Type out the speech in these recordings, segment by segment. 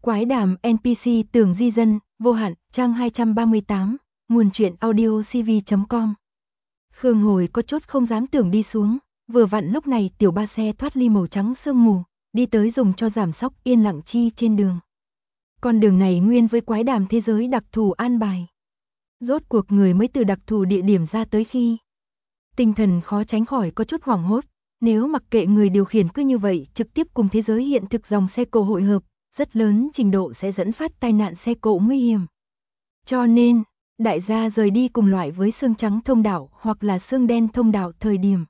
Quái đàm NPC Tường Di Dân, vô hạn, trang 238, nguồn truyện audio cv.com. Khương Hồi có chút không dám tưởng đi xuống, vừa vặn lúc này tiểu ba xe thoát ly màu trắng sương mù, đi tới dùng cho giảm sóc yên lặng chi trên đường. Con đường này nguyên với quái đàm thế giới đặc thù an bài. Rốt cuộc người mới từ đặc thù địa điểm ra tới khi. Tinh thần khó tránh khỏi có chút hoảng hốt, nếu mặc kệ người điều khiển cứ như vậy trực tiếp cùng thế giới hiện thực dòng xe cộ hội hợp, rất lớn trình độ sẽ dẫn phát tai nạn xe cộ nguy hiểm. Cho nên, đại gia rời đi cùng loại với xương trắng thông đạo hoặc là xương đen thông đạo thời điểm.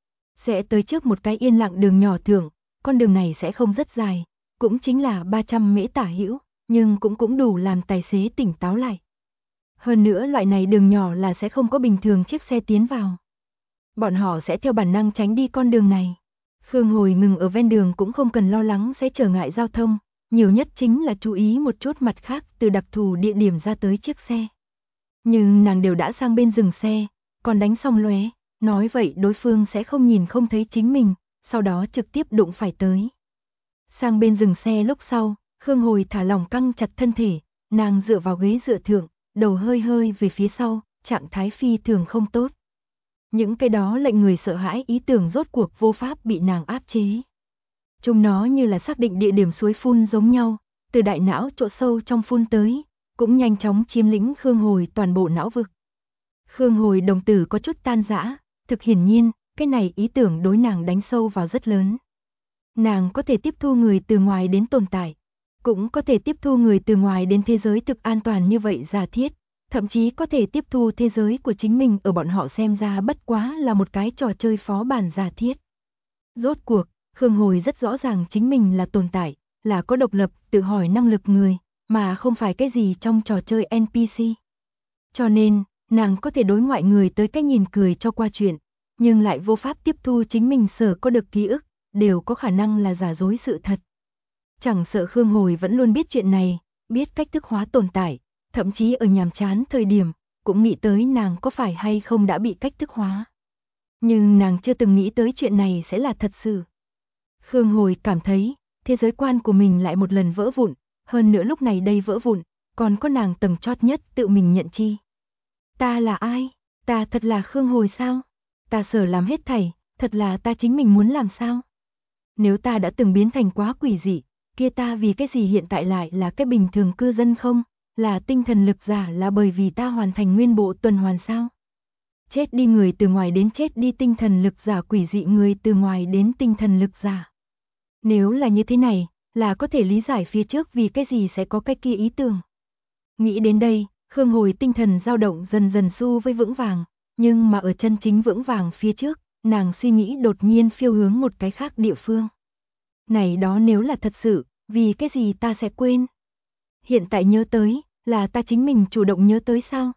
Sẽ tới trước một cái yên lặng đường nhỏ thượng, con đường này sẽ không rất dài, cũng chính là 300 mễ tả hữu, nhưng cũng đủ làm tài xế tỉnh táo lại. Hơn nữa loại này đường nhỏ là sẽ không có bình thường chiếc xe tiến vào. Bọn họ sẽ theo bản năng tránh đi con đường này. Khương Hồi ngừng ở ven đường cũng không cần lo lắng sẽ trở ngại giao thông, nhiều nhất chính là chú ý một chút mặt khác từ đặc thù địa điểm ra tới chiếc xe. Nhưng nàng đều đã sang bên dừng xe, còn đánh xong lóe, nói vậy đối phương sẽ không nhìn không thấy chính mình, sau đó trực tiếp đụng phải tới. Sang bên dừng xe lúc sau, Khương Hồi thả lỏng căng chặt thân thể, nàng dựa vào ghế dựa thượng, đầu hơi về phía sau, trạng thái phi thường không tốt. Những cái đó lệnh người sợ hãi ý tưởng rốt cuộc vô pháp bị nàng áp chế. Chúng nó như là xác định địa điểm suối phun giống nhau, từ đại não chỗ sâu trong phun tới, cũng nhanh chóng chiếm lĩnh Khương Hồi toàn bộ não vực. Khương Hồi đồng tử có chút tan rã, thực hiển nhiên, cái này ý tưởng đối nàng đánh sâu vào rất lớn. Nàng có thể tiếp thu người từ ngoài đến tồn tại, cũng có thể tiếp thu người từ ngoài đến thế giới thực an toàn như vậy giả thiết, thậm chí có thể tiếp thu thế giới của chính mình ở bọn họ xem ra bất quá là một cái trò chơi phó bản giả thiết. Rốt cuộc, Khương Hồi rất rõ ràng chính mình là tồn tại, là có độc lập, tự hỏi năng lực người, mà không phải cái gì trong trò chơi NPC. Cho nên, nàng có thể đối ngoại người tới cách nhìn cười cho qua chuyện, nhưng lại vô pháp tiếp thu chính mình sở có được ký ức, đều có khả năng là giả dối sự thật. Chẳng sợ Khương Hồi vẫn luôn biết chuyện này, biết cách thức hóa tồn tại, thậm chí ở nhàm chán thời điểm, cũng nghĩ tới nàng có phải hay không đã bị cách thức hóa. Nhưng nàng chưa từng nghĩ tới chuyện này sẽ là thật sự. Khương Hồi cảm thấy, thế giới quan của mình lại một lần vỡ vụn, hơn nữa lúc này đây vỡ vụn, còn có nàng tầng chót nhất tự mình nhận chi. Ta là ai? Ta thật là Khương Hồi sao? Ta sở làm hết thảy, thật là ta chính mình muốn làm sao? Nếu ta đã từng biến thành quá quỷ dị, kia ta vì cái gì hiện tại lại là cái bình thường cư dân không? Là tinh thần lực giả là bởi vì ta hoàn thành nguyên bộ tuần hoàn sao? Chết đi người từ ngoài đến chết đi tinh thần lực giả, quỷ dị người từ ngoài đến tinh thần lực giả. Nếu là như thế này, là có thể lý giải phía trước vì cái gì sẽ có cái kia ý tưởng. Nghĩ đến đây, Khương Hồi tinh thần dao động dần dần xu với vững vàng, nhưng mà ở chân chính vững vàng phía trước, nàng suy nghĩ đột nhiên phiêu hướng một cái khác địa phương. Này đó nếu là thật sự, vì cái gì ta sẽ quên? Hiện tại nhớ tới, là ta chính mình chủ động nhớ tới sao?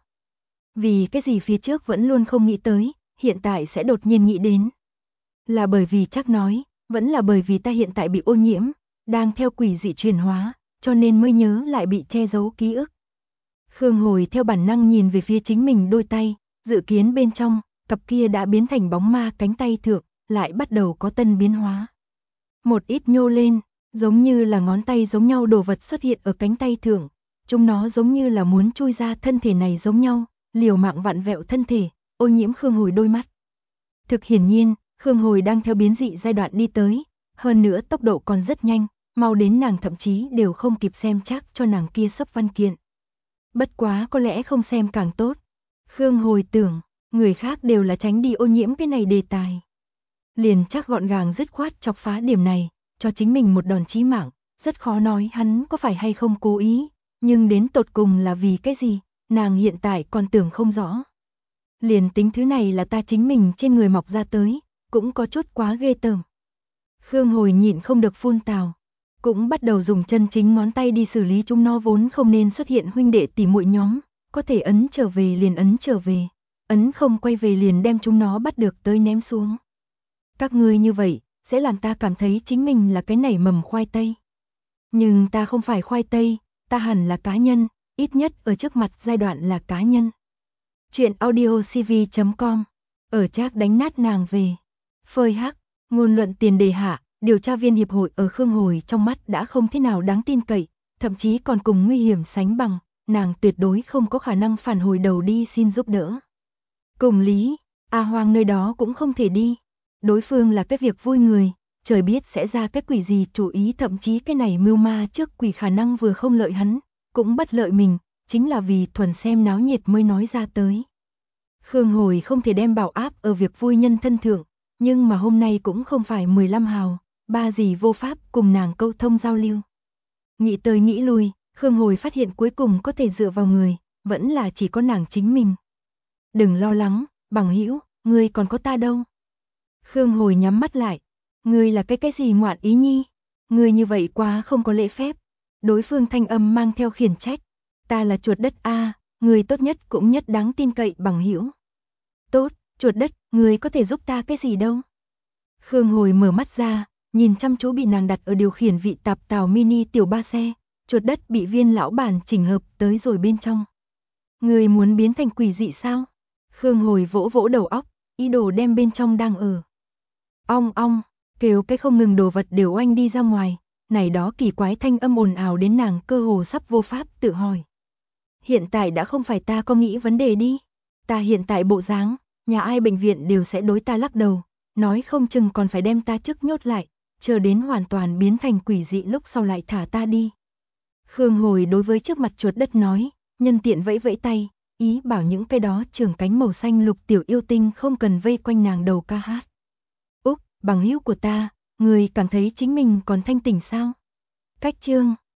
Vì cái gì phía trước vẫn luôn không nghĩ tới, hiện tại sẽ đột nhiên nghĩ đến? Là bởi vì chắc nói, vẫn là bởi vì ta hiện tại bị ô nhiễm, đang theo quỷ dị chuyển hóa, cho nên mới nhớ lại bị che giấu ký ức. Khương Hồi theo bản năng nhìn về phía chính mình đôi tay, dự kiến bên trong, cặp kia đã biến thành bóng ma cánh tay thượng, lại bắt đầu có tân biến hóa. Một ít nhô lên, giống như là ngón tay giống nhau đồ vật xuất hiện ở cánh tay thượng, chúng nó giống như là muốn chui ra thân thể này giống nhau, liều mạng vặn vẹo thân thể, ô nhiễm Khương Hồi đôi mắt. Thực hiển nhiên, Khương Hồi đang theo biến dị giai đoạn đi tới, hơn nữa tốc độ còn rất nhanh, mau đến nàng thậm chí đều không kịp xem chắc cho nàng kia sắp văn kiện. Bất quá có lẽ không xem càng tốt. Khương Hồi tưởng, người khác đều là tránh đi ô nhiễm cái này đề tài. Liền chắc gọn gàng dứt khoát chọc phá điểm này, cho chính mình một đòn chí mạng, rất khó nói hắn có phải hay không cố ý, nhưng đến tột cùng là vì cái gì, nàng hiện tại còn tưởng không rõ. Liền tính thứ này là ta chính mình trên người mọc ra tới, cũng có chút quá ghê tởm. Khương Hồi nhịn không được phun tào, cũng bắt đầu dùng chân chính ngón tay đi xử lý chúng nó vốn không nên xuất hiện huynh đệ tỉ muội nhóm, có thể ấn trở về liền ấn trở về, ấn không quay về liền đem chúng nó bắt được tới ném xuống. Các ngươi như vậy, sẽ làm ta cảm thấy chính mình là cái nảy mầm khoai tây. Nhưng ta không phải khoai tây, ta hẳn là cá nhân, ít nhất ở trước mặt giai đoạn là cá nhân. Chuyện audio cv.com, ở Trác đánh nát nàng về. Phơi hắc, ngôn luận tiền đề hạ, điều tra viên hiệp hội ở Khương Hồi trong mắt đã không thế nào đáng tin cậy, thậm chí còn cùng nguy hiểm sánh bằng, nàng tuyệt đối không có khả năng phản hồi đầu đi xin giúp đỡ. Cùng lý, A Hoang nơi đó cũng không thể đi. Đối phương là cái việc vui người, trời biết sẽ ra cái quỷ gì chủ ý, thậm chí cái này mưu ma trước quỷ khả năng vừa không lợi hắn, cũng bất lợi mình, chính là vì thuần xem náo nhiệt mới nói ra tới. Khương Hồi không thể đem bảo áp ở việc vui nhân thân thượng, nhưng mà hôm nay cũng không phải 15 hào, ba gì vô pháp cùng nàng câu thông giao lưu. Nghĩ tới nghĩ lui, Khương Hồi phát hiện cuối cùng có thể dựa vào người, vẫn là chỉ có nàng chính mình. Đừng lo lắng, bằng hữu, ngươi còn có ta đâu. Khương Hồi nhắm mắt lại, ngươi là cái gì ngoạn ý nhi, ngươi như vậy quá không có lễ phép. Đối phương thanh âm mang theo khiển trách, ta là chuột đất a, ngươi tốt nhất cũng nhất đáng tin cậy bằng hữu. Tốt, chuột đất, ngươi có thể giúp ta cái gì đâu. Khương Hồi mở mắt ra, nhìn chăm chú bị nàng đặt ở điều khiển vị tạp tàu mini tiểu ba xe, chuột đất bị Viên lão bản chỉnh hợp tới rồi bên trong. Ngươi muốn biến thành quỷ dị sao? Khương Hồi vỗ vỗ đầu óc, ý đồ đem bên trong đang ở. Ong ong, kêu cái không ngừng đồ vật đều oanh đi ra ngoài, này đó kỳ quái thanh âm ồn ào đến nàng cơ hồ sắp vô pháp tự hỏi. Hiện tại đã không phải ta có nghĩ vấn đề đi, ta hiện tại bộ dáng, nhà ai bệnh viện đều sẽ đối ta lắc đầu, nói không chừng còn phải đem ta trước nhốt lại, chờ đến hoàn toàn biến thành quỷ dị lúc sau lại thả ta đi. Khương Hồi đối với trước mặt chuột đất nói, nhân tiện vẫy vẫy tay, ý bảo những cái đó trưởng cánh màu xanh lục tiểu yêu tinh không cần vây quanh nàng đầu ca hát. Úc, bằng hữu của ta, người cảm thấy chính mình còn thanh tỉnh sao? Cách chương